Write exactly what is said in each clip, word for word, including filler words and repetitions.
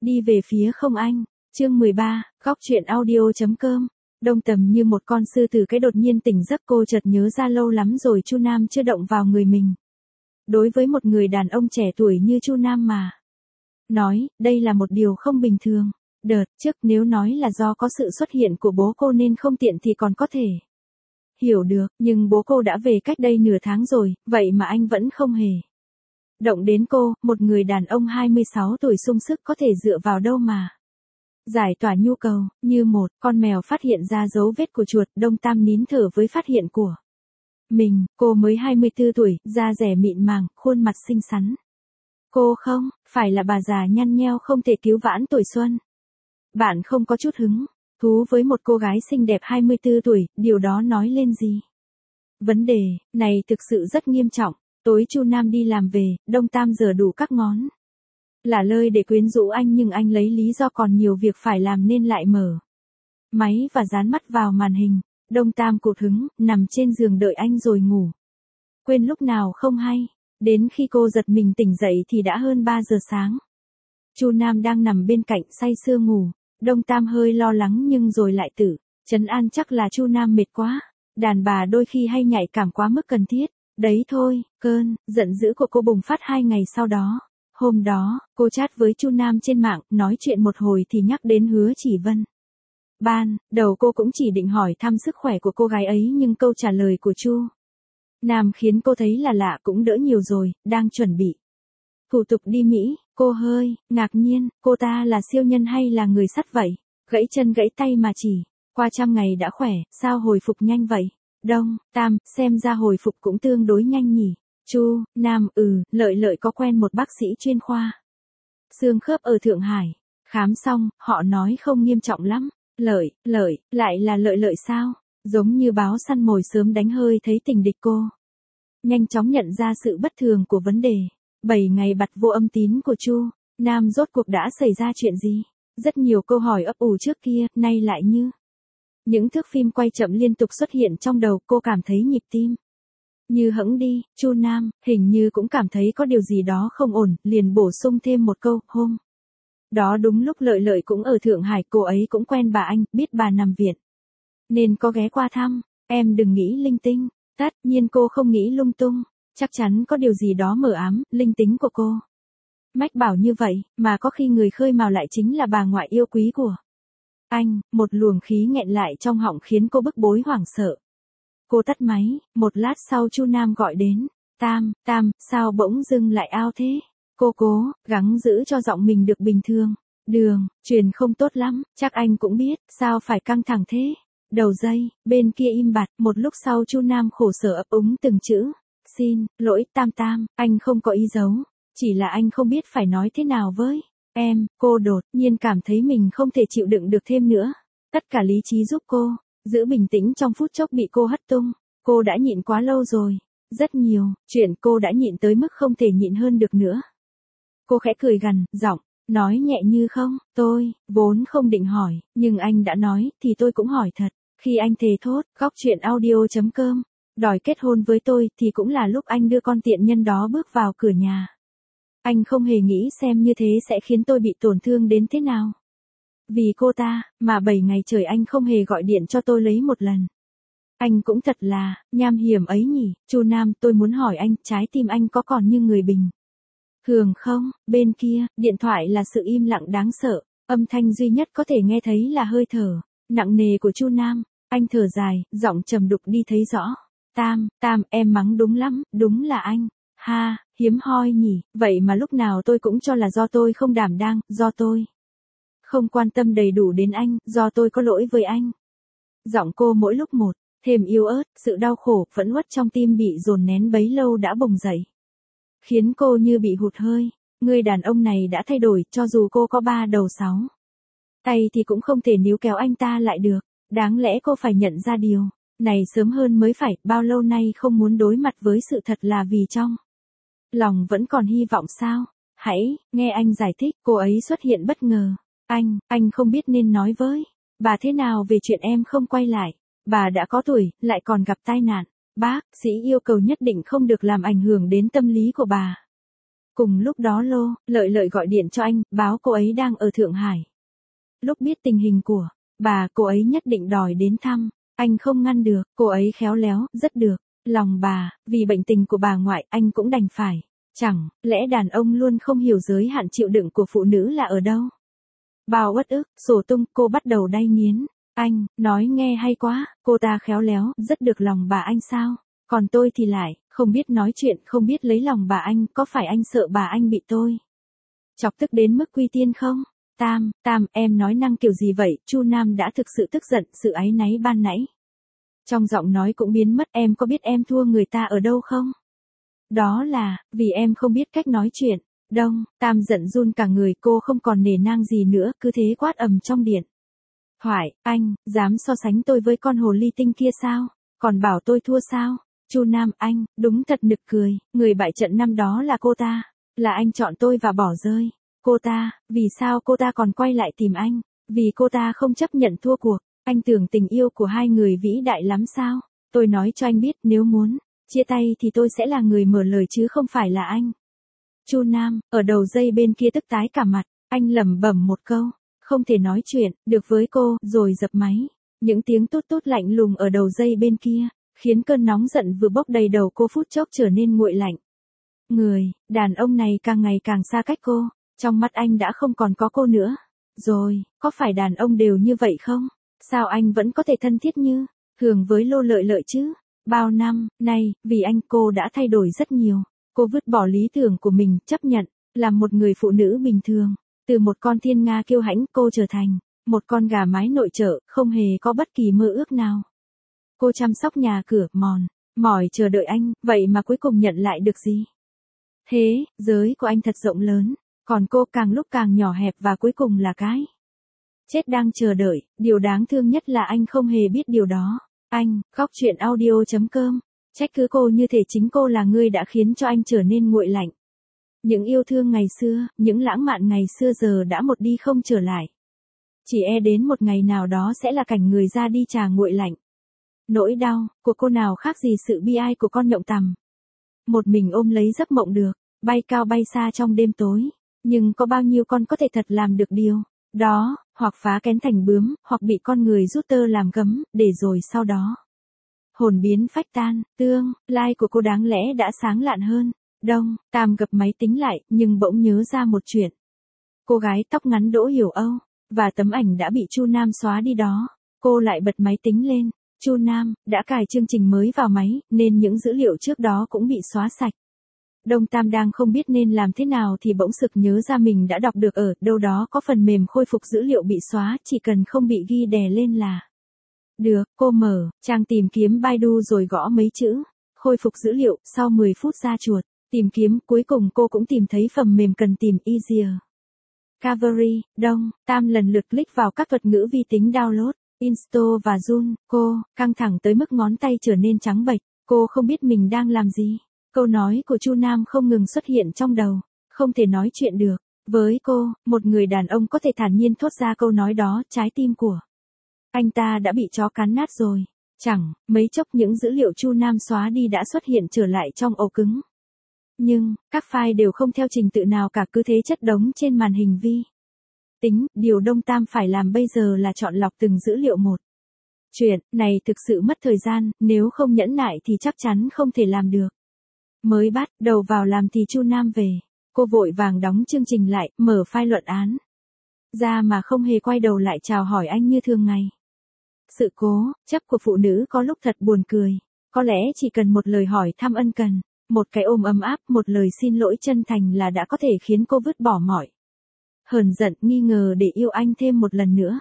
đi về phía không anh. Chương mười ba, góc truyện audio.com. Đông Tầm như một con sư tử cái đột nhiên tỉnh giấc, cô chợt nhớ ra lâu lắm rồi Chu Nam chưa động vào người mình. Đối với một người đàn ông trẻ tuổi như Chu Nam mà nói, đây là một điều không bình thường. Đợt trước nếu nói là do có sự xuất hiện của bố cô nên không tiện thì còn có thể hiểu được, nhưng bố cô đã về cách đây nửa tháng rồi, vậy mà anh vẫn không hề động đến cô, một người đàn ông hai mươi sáu tuổi sung sức có thể dựa vào đâu mà giải tỏa nhu cầu. Như một con mèo phát hiện ra dấu vết của chuột, Đông Tam nín thở với phát hiện của mình. Cô mới hai mươi tư tuổi, da dẻ mịn màng, khuôn mặt xinh xắn. Cô không phải là bà già nhăn nheo không thể cứu vãn tuổi xuân. Bạn không có chút hứng thú với một cô gái xinh đẹp hai mươi tư tuổi, điều đó nói lên gì? Vấn đề này thực sự rất nghiêm trọng. Tối Chu Nam đi làm về, Đông Tam giở đủ các ngón là lơi để quyến rũ anh, nhưng anh lấy lý do còn nhiều việc phải làm nên lại mở máy và dán mắt vào màn hình. Đông Tam cụt hứng, nằm trên giường đợi anh rồi ngủ. Quên lúc nào không hay. Đến khi cô giật mình tỉnh dậy thì đã hơn ba giờ sáng. Chu Nam đang nằm bên cạnh say sưa ngủ. Đông Tam hơi lo lắng nhưng rồi lại tự trấn an chắc là Chu Nam mệt quá. Đàn bà đôi khi hay nhạy cảm quá mức cần thiết. Đấy thôi, cơn giận dữ của cô bùng phát hai ngày sau đó. Hôm đó, cô chat với Chu Nam trên mạng, nói chuyện một hồi thì nhắc đến Hứa Chỉ Vân. Ban đầu cô cũng chỉ định hỏi thăm sức khỏe của cô gái ấy, nhưng câu trả lời của Chu Nam khiến cô thấy là lạ, cũng đỡ nhiều rồi, đang chuẩn bị thủ tục đi Mỹ. Cô hơi ngạc nhiên, cô ta là siêu nhân hay là người sắt vậy? Gãy chân gãy tay mà chỉ qua trăm ngày đã khỏe, sao hồi phục nhanh vậy? Đông Tam, xem ra hồi phục cũng tương đối nhanh nhỉ. Chu Nam, ừ, lợi lợi có quen một bác sĩ chuyên khoa xương khớp ở Thượng Hải. Khám xong, họ nói không nghiêm trọng lắm. Lợi, lợi, lại là lợi lợi sao? Giống như báo săn mồi sớm đánh hơi thấy tình địch. Cô nhanh chóng nhận ra sự bất thường của vấn đề. bảy ngày bặt vô âm tín của Chu Nam, rốt cuộc đã xảy ra chuyện gì? Rất nhiều câu hỏi ấp ủ trước kia, nay lại như những thước phim quay chậm liên tục xuất hiện trong đầu. Cô cảm thấy nhịp tim như hẫng đi. Chu Nam hình như cũng cảm thấy có điều gì đó không ổn, liền bổ sung thêm một câu. Hôm đó đúng lúc lợi lợi cũng ở Thượng Hải, cô ấy cũng quen bà anh, biết bà nằm viện nên có ghé qua thăm. Em đừng nghĩ linh tinh. Tất nhiên cô không nghĩ lung tung, chắc chắn có điều gì đó mờ ám. Linh tính của cô mách bảo như vậy, mà có khi người khơi mào lại chính là bà ngoại yêu quý của anh. Một luồng khí nghẹn lại trong họng khiến cô bức bối hoảng sợ. Cô tắt máy. Một lát sau Chu Nam gọi đến. Tam, Tam, sao bỗng dưng lại ao thế? Cô cố gắng giữ cho giọng mình được bình thường. Đường truyền không tốt lắm, chắc anh cũng biết, sao phải căng thẳng thế? Đầu dây bên kia im bặt. Một lúc sau Chu Nam khổ sở ấp úng từng chữ. Xin lỗi Tam Tam, anh không có ý giấu, chỉ là anh không biết phải nói thế nào với em. Cô đột nhiên cảm thấy mình không thể chịu đựng được thêm nữa. Tất cả lý trí giúp cô giữ bình tĩnh trong phút chốc bị cô hất tung. Cô đã nhịn quá lâu rồi. Rất nhiều chuyện cô đã nhịn tới mức không thể nhịn hơn được nữa. Cô khẽ cười gằn giọng, nói nhẹ như không. Tôi vốn không định hỏi, nhưng anh đã nói thì tôi cũng hỏi thật. Khi anh thề thốt, góc truyện audio.com, đòi kết hôn với tôi thì cũng là lúc anh đưa con tiện nhân đó bước vào cửa nhà. Anh không hề nghĩ xem như thế sẽ khiến tôi bị tổn thương đến thế nào. Vì cô ta, mà bảy ngày trời anh không hề gọi điện cho tôi lấy một lần. Anh cũng thật là nham hiểm ấy nhỉ. Chu Nam, tôi muốn hỏi anh, trái tim anh có còn như người bình thường không? Bên kia, điện thoại là sự im lặng đáng sợ. Âm thanh duy nhất có thể nghe thấy là hơi thở nặng nề của Chu Nam. Anh thở dài, giọng trầm đục đi thấy rõ. Tam, Tam, em mắng đúng lắm, đúng là anh. Ha, hiếm hoi nhỉ, vậy mà lúc nào tôi cũng cho là do tôi không đảm đang, do tôi không quan tâm đầy đủ đến anh, do tôi có lỗi với anh. Giọng cô mỗi lúc một thêm yếu ớt, sự đau khổ, phẫn uất trong tim bị dồn nén bấy lâu đã bùng dậy, khiến cô như bị hụt hơi. Người đàn ông này đã thay đổi, cho dù cô có ba đầu sáu tay thì cũng không thể níu kéo anh ta lại được. Đáng lẽ cô phải nhận ra điều này sớm hơn mới phải. Bao lâu nay không muốn đối mặt với sự thật là vì trong lòng vẫn còn hy vọng sao? Hãy nghe anh giải thích. Cô ấy xuất hiện bất ngờ. Anh, anh không biết nên nói với bà thế nào về chuyện em không quay lại. Bà đã có tuổi, lại còn gặp tai nạn. Bác sĩ yêu cầu nhất định không được làm ảnh hưởng đến tâm lý của bà. Cùng lúc đó Lô, Lợi Lợi gọi điện cho anh, báo cô ấy đang ở Thượng Hải. Lúc biết tình hình của bà, cô ấy nhất định đòi đến thăm. Anh không ngăn được, cô ấy khéo léo, rất được. Lòng bà, vì bệnh tình của bà ngoại, anh cũng đành phải. Chẳng lẽ đàn ông luôn không hiểu giới hạn chịu đựng của phụ nữ là ở đâu? Bao uất ức, sổ tung, cô bắt đầu đay nghiến. Anh, nói nghe hay quá, cô ta khéo léo, rất được lòng bà anh sao? Còn tôi thì lại, không biết nói chuyện, không biết lấy lòng bà anh, có phải anh sợ bà anh bị tôi chọc tức đến mức quy tiên không? Tam, Tam, em nói năng kiểu gì vậy? Chu Nam đã thực sự tức giận, sự áy náy ban nãy trong giọng nói cũng biến mất. Em có biết em thua người ta ở đâu không? Đó là, vì em không biết cách nói chuyện. Đông, Tam giận run cả người, cô không còn nể nang gì nữa, cứ thế quát ầm trong điện. Hoài, anh, dám so sánh tôi với con hồ ly tinh kia sao? Còn bảo tôi thua sao? Chu Nam, anh, đúng thật nực cười, người bại trận năm đó là cô ta. Là anh chọn tôi và bỏ rơi cô ta, vì sao cô ta còn quay lại tìm anh? Vì cô ta không chấp nhận thua cuộc. Anh tưởng tình yêu của hai người vĩ đại lắm sao? Tôi nói cho anh biết, nếu muốn chia tay thì tôi sẽ là người mở lời chứ không phải là anh. Chu Nam, ở đầu dây bên kia tức tái cả mặt, anh lẩm bẩm một câu, không thể nói chuyện được với cô, rồi dập máy. Những tiếng tút tút lạnh lùng ở đầu dây bên kia, khiến cơn nóng giận vừa bốc đầy đầu cô phút chốc trở nên nguội lạnh. Người đàn ông này càng ngày càng xa cách cô, trong mắt anh đã không còn có cô nữa. Rồi, có phải đàn ông đều như vậy không? Sao anh vẫn có thể thân thiết như thường với Lô Lợi Lợi chứ? Bao năm nay, vì anh cô đã thay đổi rất nhiều. Cô vứt bỏ lý tưởng của mình, chấp nhận làm một người phụ nữ bình thường. Từ một con thiên nga kiêu hãnh, cô trở thành một con gà mái nội trợ, không hề có bất kỳ mơ ước nào. Cô chăm sóc nhà cửa, mòn mỏi chờ đợi anh, vậy mà cuối cùng nhận lại được gì? Thế giới của anh thật rộng lớn, còn cô càng lúc càng nhỏ hẹp và cuối cùng là cái chết đang chờ đợi. Điều đáng thương nhất là anh không hề biết điều đó. Anh, khóc chuyện audio chấm com, trách cứ cô như thể chính cô là người đã khiến cho anh trở nên nguội lạnh. Những yêu thương ngày xưa, những lãng mạn ngày xưa giờ đã một đi không trở lại. Chỉ e đến một ngày nào đó sẽ là cảnh người ra đi trà nguội lạnh. Nỗi đau của cô nào khác gì sự bi ai của con nhộng tằm. Một mình ôm lấy giấc mộng được, bay cao bay xa trong đêm tối. Nhưng có bao nhiêu con có thể thật làm được điều đó, hoặc phá kén thành bướm, hoặc bị con người rút tơ làm gấm, để rồi sau đó hồn biến phách tan. Tương lai của cô đáng lẽ đã sáng lạn hơn. Đông, Tam gập máy tính lại, nhưng bỗng nhớ ra một chuyện. Cô gái tóc ngắn Đỗ Hiểu Âu, và tấm ảnh đã bị Chu Nam xóa đi đó. Cô lại bật máy tính lên. Chu Nam đã cài chương trình mới vào máy, nên những dữ liệu trước đó cũng bị xóa sạch. Đông Tam đang không biết nên làm thế nào thì bỗng sực nhớ ra mình đã đọc được ở đâu đó có phần mềm khôi phục dữ liệu bị xóa, chỉ cần không bị ghi đè lên là được. Cô mở trang tìm kiếm Baidu rồi gõ mấy chữ khôi phục dữ liệu, sau mười phút ra chuột tìm kiếm, cuối cùng cô cũng tìm thấy phần mềm cần tìm Easier Recovery. Đông Tam lần lượt click vào các thuật ngữ vi tính download, install và run. Cô căng thẳng tới mức ngón tay trở nên trắng bệch. Cô không biết mình đang làm gì. Câu nói của Chu Nam không ngừng xuất hiện trong đầu. Không thể nói chuyện được với cô, một người đàn ông có thể thản nhiên thốt ra câu nói đó. Trái tim của anh ta đã bị chó cắn nát rồi. Chẳng mấy chốc những dữ liệu Chu Nam xóa đi đã xuất hiện trở lại trong ổ cứng. Nhưng các file đều không theo trình tự nào cả, cứ thế chất đống trên màn hình vi tính. Điều Đông Tam phải làm bây giờ là chọn lọc từng dữ liệu một. Chuyện này thực sự mất thời gian, nếu không nhẫn nại thì chắc chắn không thể làm được. Mới bắt đầu vào làm thì Chu Nam về. Cô vội vàng đóng chương trình lại, mở file luận án ra mà không hề quay đầu lại chào hỏi anh như thường ngày. Sự cố chấp của phụ nữ có lúc thật buồn cười. Có lẽ chỉ cần một lời hỏi thăm ân cần, một cái ôm ấm áp, một lời xin lỗi chân thành là đã có thể khiến cô vứt bỏ mọi hờn giận, nghi ngờ để yêu anh thêm một lần nữa.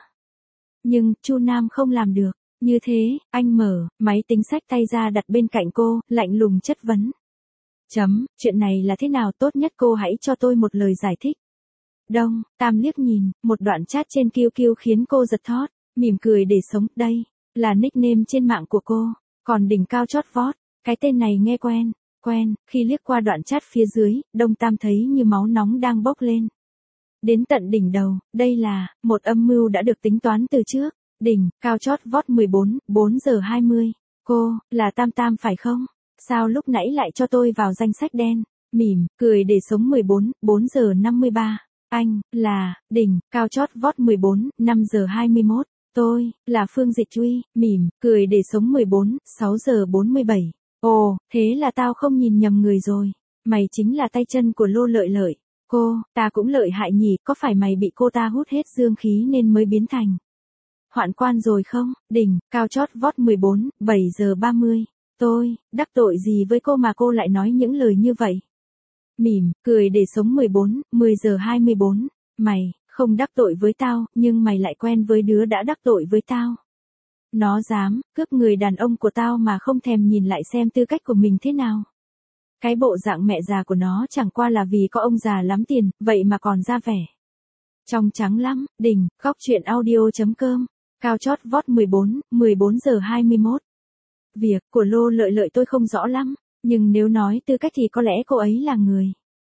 Nhưng Chu Nam không làm được như thế. Anh mở máy tính xách tay ra đặt bên cạnh cô, lạnh lùng chất vấn. Chấm, chuyện này là thế nào? Tốt nhất cô hãy cho tôi một lời giải thích. Đông Tam liếc nhìn một đoạn chat trên Q Q khiến cô giật thót, mỉm cười để sống. Đây là nickname trên mạng của cô. Còn đỉnh cao chót vót, cái tên này nghe quen quen. Khi liếc qua đoạn chat phía dưới, Đông Tam thấy như máu nóng đang bốc lên đến tận đỉnh đầu. Đây là một âm mưu đã được tính toán từ trước. Đỉnh cao chót vót mười bốn, bốn giờ hai mươi. Cô là Tam Tam phải không? Sao lúc nãy lại cho tôi vào danh sách đen? Mỉm, cười để sống mười bốn, bốn giờ năm mươi ba. Anh, là, đỉnh, cao chót vót mười bốn, năm giờ hai mươi mốt. Tôi, là Phương Dịch Uy, mỉm, cười để sống mười bốn, sáu giờ bốn mươi bảy. Ồ, thế là tao không nhìn nhầm người rồi. Mày chính là tay chân của Lô Lợi Lợi. Cô, ta cũng lợi hại nhỉ, có phải mày bị cô ta hút hết dương khí nên mới biến thành hoạn quan rồi không? Đỉnh, cao chót vót mười bốn, bảy giờ ba mươi. Tôi, đắc tội gì với cô mà cô lại nói những lời như vậy? Mỉm, cười để sống mười bốn, mười giờ hai mươi bốn. Mày, không đắc tội với tao, nhưng mày lại quen với đứa đã đắc tội với tao. Nó dám, cướp người đàn ông của tao mà không thèm nhìn lại xem tư cách của mình thế nào. Cái bộ dạng mẹ già của nó chẳng qua là vì có ông già lắm tiền, vậy mà còn ra vẻ trong trắng lắm. Đỉnh, góc chuyện audio.com, cao chót vót mười bốn, mười bốn giờ hai mươi mốt. Việc của Lô Lợi Lợi tôi không rõ lắm, nhưng nếu nói tư cách thì có lẽ cô ấy là người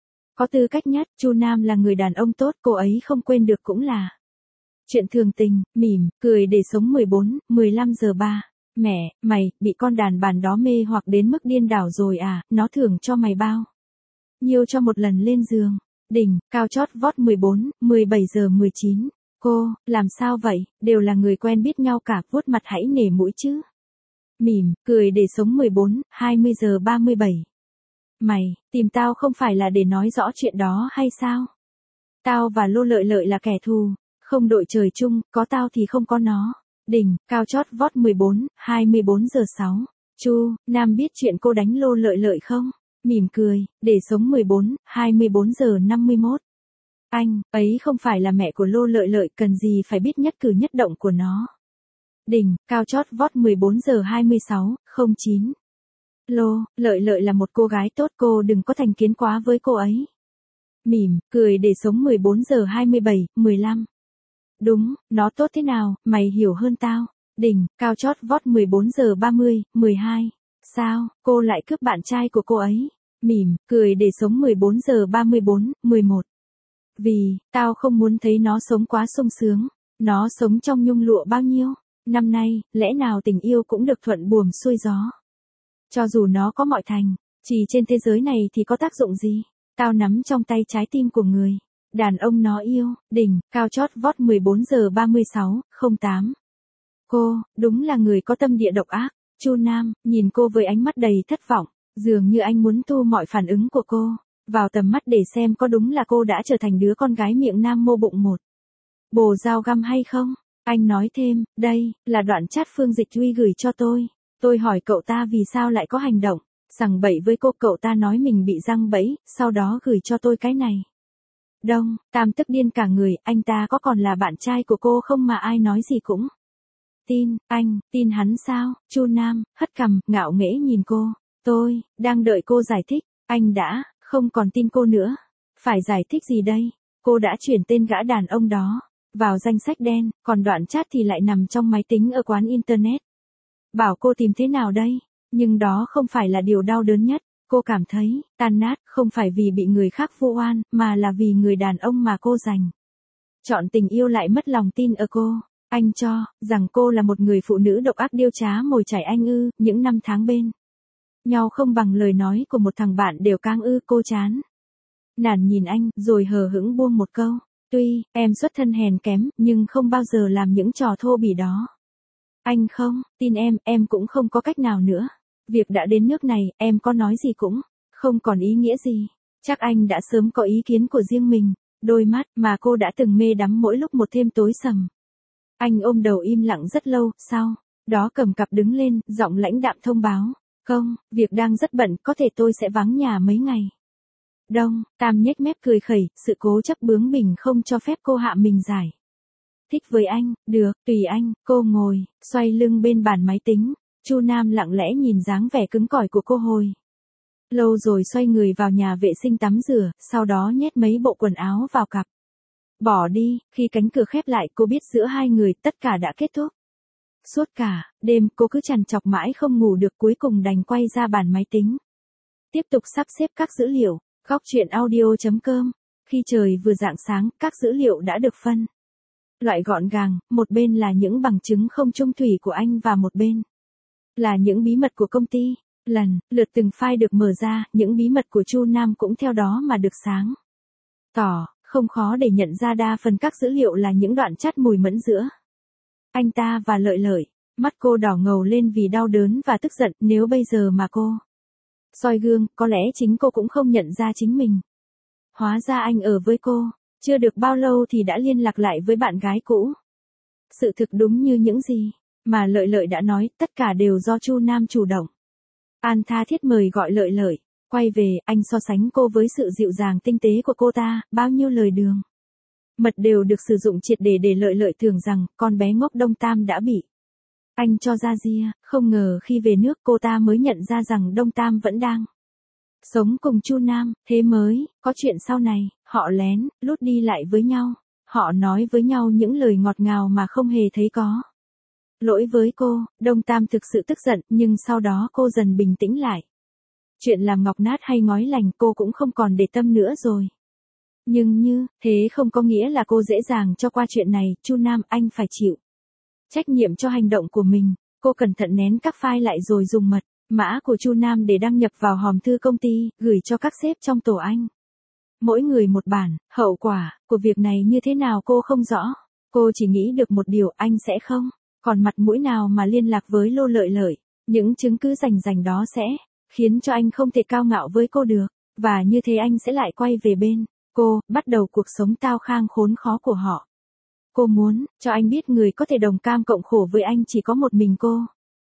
có tư cách nhất. Chu Nam là người đàn ông tốt, cô ấy không quên được cũng là chuyện thường tình. Mỉm, cười để sống mười bốn, mười lăm giờ ba. Mẹ, mày, bị con đàn bà đó mê hoặc đến mức điên đảo rồi à, nó thưởng cho mày bao nhiêu cho một lần lên giường? Đỉnh, cao chót vót mười bốn, mười bảy giờ mười chín. Cô, làm sao vậy, đều là người quen biết nhau cả, vuốt mặt hãy nể mũi chứ. Mỉm, cười để sống mười bốn, hai mươi giờ ba mươi bảy. Mày, tìm tao không phải là để nói rõ chuyện đó hay sao? Tao và Lô Lợi Lợi là kẻ thù, không đội trời chung, có tao thì không có nó. Đỉnh, cao chót vót mười bốn, hai mươi bốn giờ sáu. Chu Nam biết chuyện cô đánh Lô Lợi Lợi không? Mỉm cười, để sống mười bốn, hai mươi bốn giờ năm mươi mốt. Anh, ấy không phải là mẹ của Lô Lợi Lợi, cần gì phải biết nhất cử nhất động của nó. Đỉnh, cao chót vót mười bốn giờ hai mươi sáu, không chín. Lô Lợi Lợi là một cô gái tốt, cô đừng có thành kiến quá với cô ấy. Mỉm, cười để sống mười bốn giờ hai mươi bảy, mười lăm. Đúng, nó tốt thế nào, mày hiểu hơn tao. Đỉnh, cao chót vót mười bốn giờ ba mươi, mười hai. Sao, cô lại cướp bạn trai của cô ấy? Mỉm, cười để sống mười bốn giờ ba mươi bốn, mười một. Vì, tao không muốn thấy nó sống quá sung sướng. Nó sống trong nhung lụa bao nhiêu năm nay, lẽ nào tình yêu cũng được thuận buồm xuôi gió? Cho dù nó có mọi thành, chỉ trên thế giới này thì có tác dụng gì? Tao nắm trong tay trái tim của người đàn ông nó yêu. Đỉnh, cao chót vót mười bốn giờ ba mươi sáu, không tám. Cô, đúng là người có tâm địa độc ác. Chu Nam, nhìn cô với ánh mắt đầy thất vọng, dường như anh muốn thu mọi phản ứng của cô vào tầm mắt để xem có đúng là cô đã trở thành đứa con gái miệng nam mô bụng một bồ dao găm hay không. Anh nói thêm, đây, là đoạn chat Phương Dịch Uy gửi cho tôi. Tôi hỏi cậu ta vì sao lại có hành động sằng bậy với cô, cậu ta nói mình bị giăng bẫy, sau đó gửi cho tôi cái này. Đông, Tam tức điên cả người, anh ta có còn là bạn trai của cô không mà ai nói gì cũng tin. Anh, tin hắn sao? Chu Nam, hất cằm, ngạo nghễ nhìn cô. Tôi, đang đợi cô giải thích. Anh đã, không còn tin cô nữa. Phải giải thích gì đây? Cô đã chuyển tên gã đàn ông đó vào danh sách đen, còn đoạn chat thì lại nằm trong máy tính ở quán internet. Bảo cô tìm thế nào đây? Nhưng đó không phải là điều đau đớn nhất. Cô cảm thấy tan nát, không phải vì bị người khác vu oan, mà là vì người đàn ông mà cô dành chọn tình yêu lại mất lòng tin ở cô. Anh cho rằng cô là một người phụ nữ độc ác điêu trá mồi chảy anh ư. Những năm tháng bên nhau không bằng lời nói của một thằng bạn đều cang ư. Cô chán nản nhìn anh, rồi hờ hững buông một câu. Tuy, em xuất thân hèn kém, nhưng không bao giờ làm những trò thô bỉ đó. Anh không tin em, em cũng không có cách nào nữa. Việc đã đến nước này, em có nói gì cũng không còn ý nghĩa gì. Chắc anh đã sớm có ý kiến của riêng mình. Đôi mắt mà cô đã từng mê đắm mỗi lúc một thêm tối sầm. Anh ôm đầu im lặng rất lâu, sau đó cầm cặp đứng lên, giọng lãnh đạm thông báo. Không, việc đang rất bận, có thể tôi sẽ vắng nhà mấy ngày. Đông, Tam nhếch mép cười khẩy, sự cố chấp bướng bỉnh không cho phép cô hạ mình giải thích với anh. Được, tùy anh. Cô ngồi xoay lưng bên bàn máy tính. Chu Nam lặng lẽ nhìn dáng vẻ cứng cỏi của cô hồi lâu rồi xoay người vào nhà vệ sinh tắm rửa, sau đó nhét mấy bộ quần áo vào cặp. Bỏ đi, khi cánh cửa khép lại cô biết giữa hai người tất cả đã kết thúc. Suốt cả đêm cô cứ trằn trọc mãi không ngủ được, cuối cùng đành quay ra bàn máy tính. Tiếp tục sắp xếp các dữ liệu. Góc chuyện audio.com. Khi trời vừa rạng sáng, các dữ liệu đã được phân loại gọn gàng, một bên là những bằng chứng không chung thủy của anh và một bên là những bí mật của công ty. Lần lượt từng file được mở ra, những bí mật của Chu Nam cũng theo đó mà được sáng tỏ, không khó để nhận ra đa phần các dữ liệu là những đoạn chat mùi mẫn giữa anh ta và Lợi Lợi. Mắt cô đỏ ngầu lên vì đau đớn và tức giận, nếu bây giờ mà cô soi gương, có lẽ chính cô cũng không nhận ra chính mình. Hóa ra anh ở với cô, chưa được bao lâu thì đã liên lạc lại với bạn gái cũ. Sự thực đúng như những gì mà Lợi Lợi đã nói, tất cả đều do Chu Nam chủ động. An tha thiết mời gọi Lợi Lợi quay về, anh so sánh cô với sự dịu dàng tinh tế của cô ta, bao nhiêu lời đường mật đều được sử dụng triệt để để Lợi Lợi tưởng rằng con bé ngốc Đông Tam đã bị anh cho ra ria, không ngờ khi về nước cô ta mới nhận ra rằng Đông Tam vẫn đang sống cùng Chu Nam, thế mới có chuyện sau này, họ lén lút đi lại với nhau, họ nói với nhau những lời ngọt ngào mà không hề thấy có lỗi với cô. Đông Tam thực sự tức giận, nhưng sau đó cô dần bình tĩnh lại. Chuyện làm ngọc nát hay ngói lành cô cũng không còn để tâm nữa rồi. Nhưng như thế không có nghĩa là cô dễ dàng cho qua chuyện này. Chu Nam, anh phải chịu trách nhiệm cho hành động của mình. Cô cẩn thận nén các file lại rồi dùng mật mã của Chu Nam để đăng nhập vào hòm thư công ty, gửi cho các sếp trong tổ anh. Mỗi người một bản, hậu quả của việc này như thế nào cô không rõ. Cô chỉ nghĩ được một điều, anh sẽ không còn mặt mũi nào mà liên lạc với Lô Lợi Lợi. Những chứng cứ rành rành đó sẽ khiến cho anh không thể cao ngạo với cô được. Và như thế anh sẽ lại quay về bên cô, bắt đầu cuộc sống tao khang khốn khó của họ. Cô muốn cho anh biết người có thể đồng cam cộng khổ với anh chỉ có một mình cô.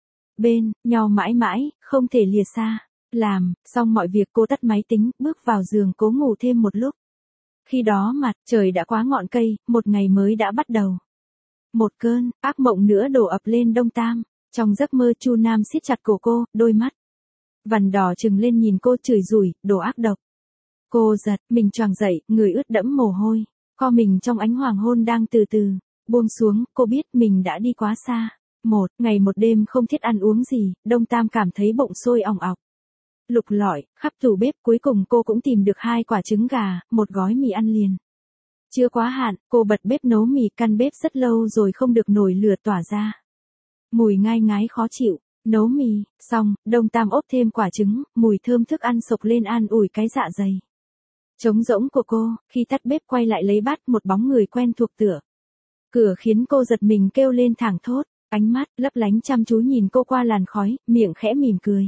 Bên nhau mãi mãi, không thể lìa xa. Làm xong mọi việc cô tắt máy tính, bước vào giường cố ngủ thêm một lúc. Khi đó mặt trời đã quá ngọn cây, một ngày mới đã bắt đầu. Một cơn ác mộng nữa đổ ập lên Đông Tam. Trong giấc mơ Chu Nam siết chặt cổ cô, đôi mắt vằn đỏ trừng lên nhìn cô chửi rủi, đồ ác độc. Cô giật mình choàng dậy, người ướt đẫm mồ hôi, co mình trong ánh hoàng hôn đang từ từ buông xuống. Cô biết mình đã đi quá xa. Một ngày một đêm không thiết ăn uống gì, Đông Tam cảm thấy bụng sôi òng ọc. Lục lọi khắp tủ bếp, cuối cùng cô cũng tìm được hai quả trứng gà, một gói mì ăn liền. Chưa quá hạn, cô bật bếp nấu mì, căn bếp rất lâu rồi không được nổi lửa tỏa ra mùi ngai ngái khó chịu. Nấu mì xong, Đông Tam ốp thêm quả trứng, mùi thơm thức ăn sộc lên an ủi cái dạ dày trống rỗng của cô. Khi tắt bếp quay lại lấy bát, một bóng người quen thuộc tựa cửa khiến cô giật mình kêu lên thảng thốt. Ánh mắt lấp lánh chăm chú nhìn cô qua làn khói, miệng khẽ mỉm cười.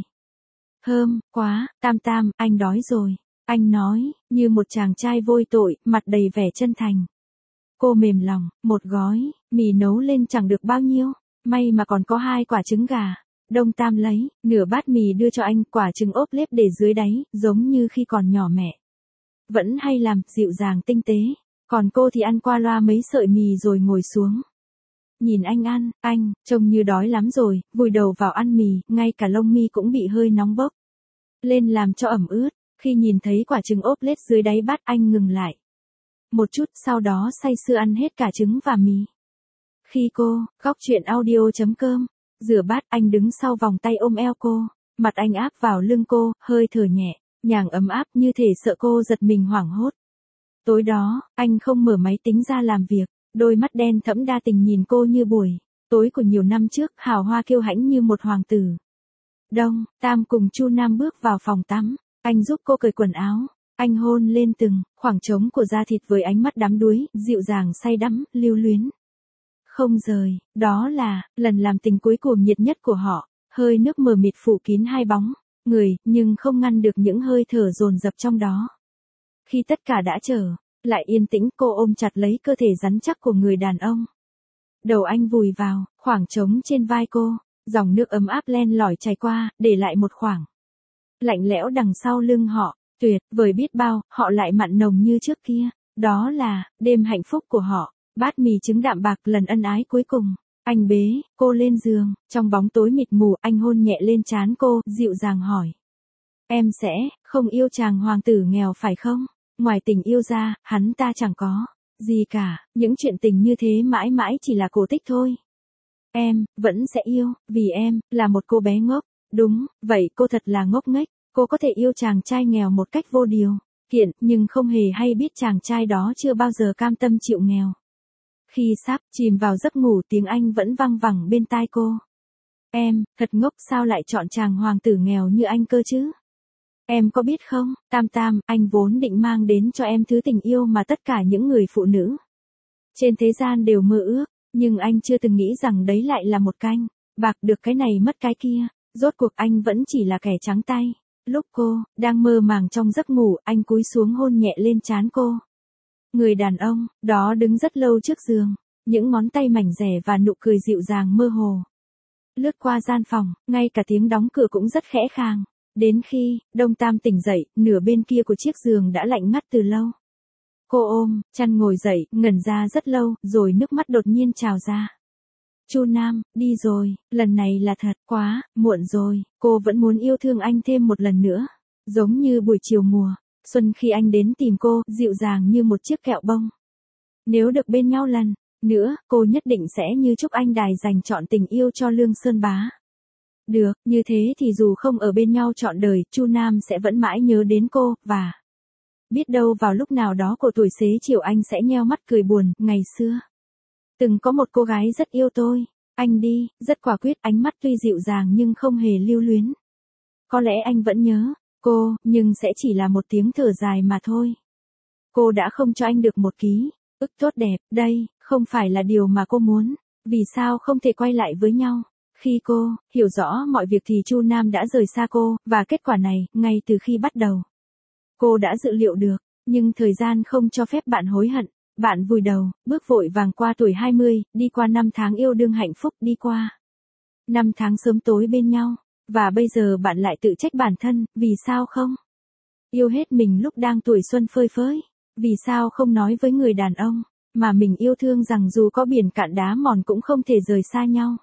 Thơm quá, Tam Tam, anh đói rồi. Anh nói, như một chàng trai vôi tội, mặt đầy vẻ chân thành. Cô mềm lòng, một gói mì nấu lên chẳng được bao nhiêu, may mà còn có hai quả trứng gà. Đông Tam lấy nửa bát mì đưa cho anh, quả trứng ốp lép để dưới đáy, giống như khi còn nhỏ mẹ vẫn hay làm, dịu dàng tinh tế. Còn cô thì ăn qua loa mấy sợi mì rồi ngồi xuống. Nhìn anh ăn, anh trông như đói lắm rồi, vùi đầu vào ăn mì, ngay cả lông mi cũng bị hơi nóng bốc lên làm cho ẩm ướt. Khi nhìn thấy quả trứng ốp lết dưới đáy bát, anh ngừng lại một chút, sau đó say sưa ăn hết cả trứng và mì. Khi cô góc chuyện audio chấm com rửa bát, anh đứng sau vòng tay ôm eo cô, mặt anh áp vào lưng cô, hơi thở nhẹ nhàng ấm áp như thể sợ cô giật mình hoảng hốt. Tối đó, anh không mở máy tính ra làm việc, đôi mắt đen thẫm đa tình nhìn cô như buổi tối của nhiều năm trước, hào hoa kiêu hãnh như một hoàng tử. Đông Tam cùng Chu Nam bước vào phòng tắm, anh giúp cô cởi quần áo, anh hôn lên từng khoảng trống của da thịt với ánh mắt đắm đuối, dịu dàng say đắm, lưu luyến không rời. Đó là lần làm tình cuối cùng nhiệt nhất của họ. Hơi nước mờ mịt phủ kín hai bóng người, nhưng không ngăn được những hơi thở dồn dập trong đó. Khi tất cả đã trở lại yên tĩnh, cô ôm chặt lấy cơ thể rắn chắc của người đàn ông. Đầu anh vùi vào khoảng trống trên vai cô, dòng nước ấm áp len lỏi chảy qua, để lại một khoảng lạnh lẽo đằng sau lưng họ. Tuyệt vời biết bao, họ lại mặn nồng như trước kia. Đó là đêm hạnh phúc của họ. Bát mì trứng đạm bạc, lần ân ái cuối cùng. Anh bế cô lên giường, trong bóng tối mịt mù, anh hôn nhẹ lên trán cô, dịu dàng hỏi. Em sẽ không yêu chàng hoàng tử nghèo phải không? Ngoài tình yêu ra, hắn ta chẳng có gì cả, những chuyện tình như thế mãi mãi chỉ là cổ tích thôi. Em vẫn sẽ yêu, vì em là một cô bé ngốc. Đúng, vậy cô thật là ngốc nghếch. Cô có thể yêu chàng trai nghèo một cách vô điều kiện, nhưng không hề hay biết chàng trai đó chưa bao giờ cam tâm chịu nghèo. Khi sắp chìm vào giấc ngủ, tiếng Anh vẫn vang vẳng bên tai cô. Em, thật ngốc sao lại chọn chàng hoàng tử nghèo như anh cơ chứ? Em có biết không, Tam Tam, anh vốn định mang đến cho em thứ tình yêu mà tất cả những người phụ nữ trên thế gian đều mơ ước, nhưng anh chưa từng nghĩ rằng đấy lại là một canh bạc được cái này mất cái kia, rốt cuộc anh vẫn chỉ là kẻ trắng tay. Lúc cô đang mơ màng trong giấc ngủ, anh cúi xuống hôn nhẹ lên trán cô. Người đàn ông đó đứng rất lâu trước giường, những ngón tay mảnh dẻ và nụ cười dịu dàng mơ hồ lướt qua gian phòng, ngay cả tiếng đóng cửa cũng rất khẽ khàng. Đến khi Đông Tam tỉnh dậy, nửa bên kia của chiếc giường đã lạnh ngắt từ lâu. Cô ôm chăn ngồi dậy, ngẩn ra rất lâu, rồi nước mắt đột nhiên trào ra. Chu Nam, đi rồi, lần này là thật, quá, muộn rồi, cô vẫn muốn yêu thương anh thêm một lần nữa. Giống như buổi chiều mùa xuân khi anh đến tìm cô, dịu dàng như một chiếc kẹo bông. Nếu được bên nhau lần nữa, cô nhất định sẽ như chúc anh đài dành trọn tình yêu cho Lương Sơn Bá. Được, như thế thì dù không ở bên nhau trọn đời, Chu Nam sẽ vẫn mãi nhớ đến cô, và biết đâu vào lúc nào đó của tuổi xế chiều anh sẽ nheo mắt cười buồn. Ngày xưa từng có một cô gái rất yêu tôi. Anh đi, rất quả quyết, ánh mắt tuy dịu dàng nhưng không hề lưu luyến. Có lẽ anh vẫn nhớ cô, nhưng sẽ chỉ là một tiếng thở dài mà thôi. Cô đã không cho anh được một ký ức tốt đẹp, đây không phải là điều mà cô muốn. Vì sao không thể quay lại với nhau? Khi cô hiểu rõ mọi việc thì Chu Nam đã rời xa cô, và kết quả này, ngay từ khi bắt đầu, cô đã dự liệu được, nhưng thời gian không cho phép bạn hối hận. Bạn vùi đầu, bước vội vàng qua tuổi hai mươi, đi qua năm tháng yêu đương hạnh phúc, đi qua năm tháng sớm tối bên nhau, và bây giờ bạn lại tự trách bản thân, vì sao không yêu hết mình lúc đang tuổi xuân phơi phới? Vì sao không nói với người đàn ông mà mình yêu thương rằng dù có biển cạn đá mòn cũng không thể rời xa nhau?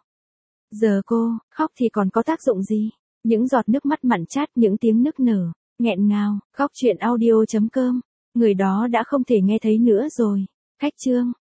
Giờ cô khóc thì còn có tác dụng gì? Những giọt nước mắt mặn chát, những tiếng nức nở nghẹn ngào. Khóc chuyện audio chấm com. Người đó đã không thể nghe thấy nữa rồi. Khách chương.